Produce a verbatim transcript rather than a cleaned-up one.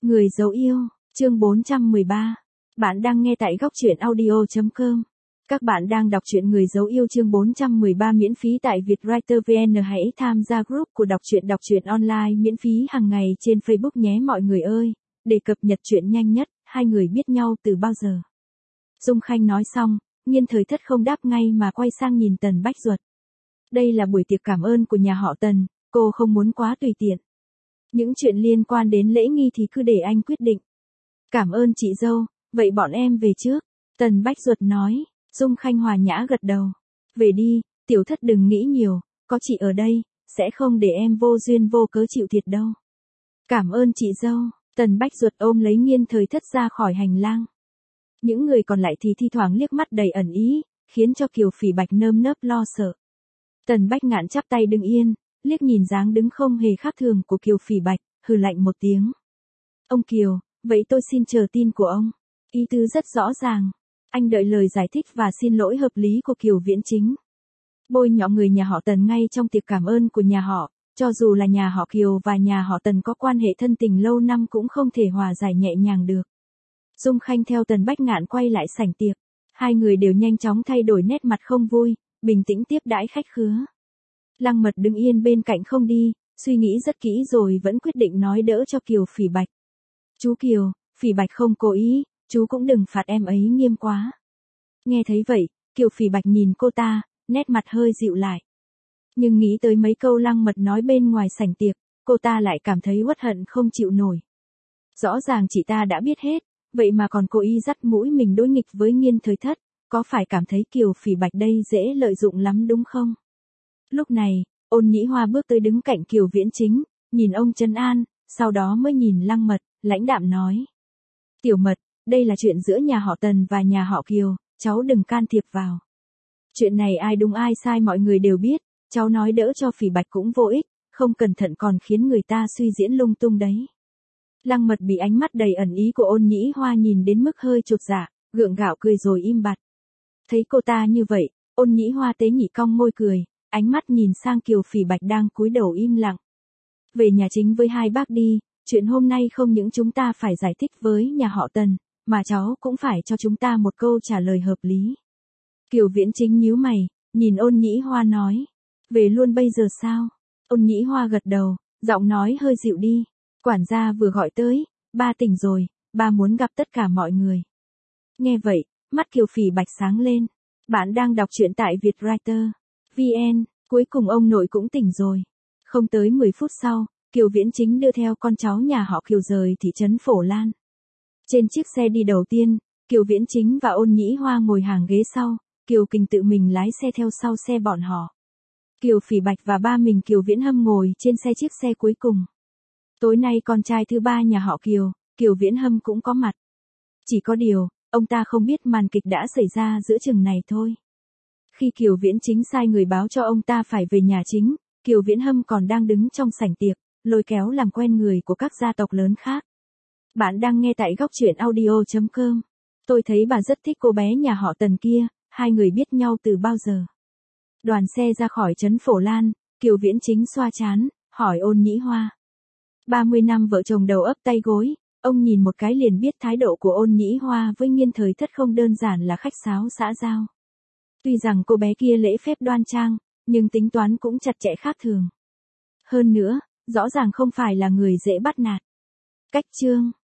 Người dấu yêu, chương bốn trăm mười ba. Bạn đang nghe tại góc truyện audio chấm com. Các bạn đang đọc truyện Người dấu yêu chương bốn trăm mười ba miễn phí tại Vietwriter vê en. Hãy tham gia group của đọc truyện đọc truyện online miễn phí hàng ngày trên Facebook nhé mọi người ơi. Để cập nhật truyện nhanh nhất, hai người biết nhau từ bao giờ? Dung Khanh nói xong, Nhiên Thời Thất không đáp ngay mà quay sang nhìn Tần Bách Duật. Đây là buổi tiệc cảm ơn của nhà họ Tần, cô không muốn quá tùy tiện. Những chuyện liên quan đến lễ nghi thì cứ để anh quyết định. Cảm ơn chị dâu, vậy bọn em về trước. Tần Bách Duật nói. Dung Khanh hòa nhã gật đầu. Về đi, Tiểu Thất đừng nghĩ nhiều, có chị ở đây, sẽ không để em vô duyên vô cớ chịu thiệt đâu. Cảm ơn chị dâu. Tần Bách Duật ôm lấy Nhiên Thời Thất ra khỏi hành lang. Những người còn lại thì thi thoảng liếc mắt đầy ẩn ý, khiến cho Kiều Phỉ Bạch nơm nớp lo sợ. Tần Bách Ngạn chắp tay đứng yên, liếc nhìn dáng đứng không hề khác thường của Kiều Phỉ Bạch, hừ lạnh một tiếng. Ông Kiều, vậy tôi xin chờ tin của ông. Ý tứ rất rõ ràng. Anh đợi lời giải thích và xin lỗi hợp lý của Kiều Viễn Chính. Bôi nhọ người nhà họ Tần ngay trong tiệc cảm ơn của nhà họ, cho dù là nhà họ Kiều và nhà họ Tần có quan hệ thân tình lâu năm cũng không thể hòa giải nhẹ nhàng được. Dung Khanh theo Tần Bách Ngạn quay lại sảnh tiệc. Hai người đều nhanh chóng thay đổi nét mặt không vui, bình tĩnh tiếp đãi khách khứa. Lăng Mật đứng yên bên cạnh không đi, suy nghĩ rất kỹ rồi vẫn quyết định nói đỡ cho Kiều Phỉ Bạch. Chú Kiều, Phỉ Bạch không cố ý, chú cũng đừng phạt em ấy nghiêm quá. Nghe thấy vậy, Kiều Phỉ Bạch nhìn cô ta, nét mặt hơi dịu lại. Nhưng nghĩ tới mấy câu Lăng Mật nói bên ngoài sảnh tiệc, cô ta lại cảm thấy uất hận không chịu nổi. Rõ ràng chị ta đã biết hết, vậy mà còn cố ý dắt mũi mình đối nghịch với Nhiên Thời Thất, có phải cảm thấy Kiều Phỉ Bạch đây dễ lợi dụng lắm đúng không? Lúc này, Ôn Nhĩ Hoa bước tới đứng cạnh Kiều Viễn Chính, nhìn ông trấn an, sau đó mới nhìn Lăng Mật, lãnh đạm nói. Tiểu Mật, đây là chuyện giữa nhà họ Tần và nhà họ Kiều, cháu đừng can thiệp vào. Chuyện này ai đúng ai sai mọi người đều biết, cháu nói đỡ cho Phỉ Bạch cũng vô ích, không cẩn thận còn khiến người ta suy diễn lung tung đấy. Lăng Mật bị ánh mắt đầy ẩn ý của Ôn Nhĩ Hoa nhìn đến mức hơi chột dạ, gượng gạo cười rồi im bặt. Thấy cô ta như vậy, Ôn Nhĩ Hoa tế nhị cong môi cười, ánh mắt nhìn sang Kiều Phỉ Bạch đang cúi đầu im lặng. Về nhà chính với hai bác đi, chuyện hôm nay không những chúng ta phải giải thích với nhà họ Tần, mà cháu cũng phải cho chúng ta một câu trả lời hợp lý. Kiều Viễn Chính nhíu mày, nhìn Ôn Nhĩ Hoa nói. Về luôn bây giờ sao? Ôn Nhĩ Hoa gật đầu, giọng nói hơi dịu đi. Quản gia vừa gọi tới, ba tỉnh rồi, ba muốn gặp tất cả mọi người. Nghe vậy, mắt Kiều Phỉ Bạch sáng lên. Bạn đang đọc truyện tại Vietwriter vê en, cuối cùng ông nội cũng tỉnh rồi. Không tới mười phút sau, Kiều Viễn Chính đưa theo con cháu nhà họ Kiều rời thị trấn Phổ Lan. Trên chiếc xe đi đầu tiên, Kiều Viễn Chính và Ôn Nhĩ Hoa ngồi hàng ghế sau, Kiều Kình tự mình lái xe theo sau xe bọn họ. Kiều Phỉ Bạch và ba mình Kiều Viễn Hâm ngồi trên xe chiếc xe cuối cùng. Tối nay con trai thứ ba nhà họ Kiều, Kiều Viễn Hâm cũng có mặt. Chỉ có điều, ông ta không biết màn kịch đã xảy ra giữa chừng này thôi. Khi Kiều Viễn Chính sai người báo cho ông ta phải về nhà chính, Kiều Viễn Hâm còn đang đứng trong sảnh tiệc, lôi kéo làm quen người của các gia tộc lớn khác. Bạn đang nghe tại góc truyện audio chấm com. Tôi thấy bà rất thích cô bé nhà họ Tần kia, hai người biết nhau từ bao giờ. Đoàn xe ra khỏi trấn Phổ Lan, Kiều Viễn Chính xoa trán, hỏi Ôn Nhĩ Hoa. ba mươi năm vợ chồng đầu ấp tay gối, ông nhìn một cái liền biết thái độ của Ôn Nhĩ Hoa với Nhiên Thời Thất không đơn giản là khách sáo xã giao. Tuy rằng cô bé kia lễ phép đoan trang, nhưng tính toán cũng chặt chẽ khác thường. Hơn nữa, rõ ràng không phải là người dễ bắt nạt. Cách chương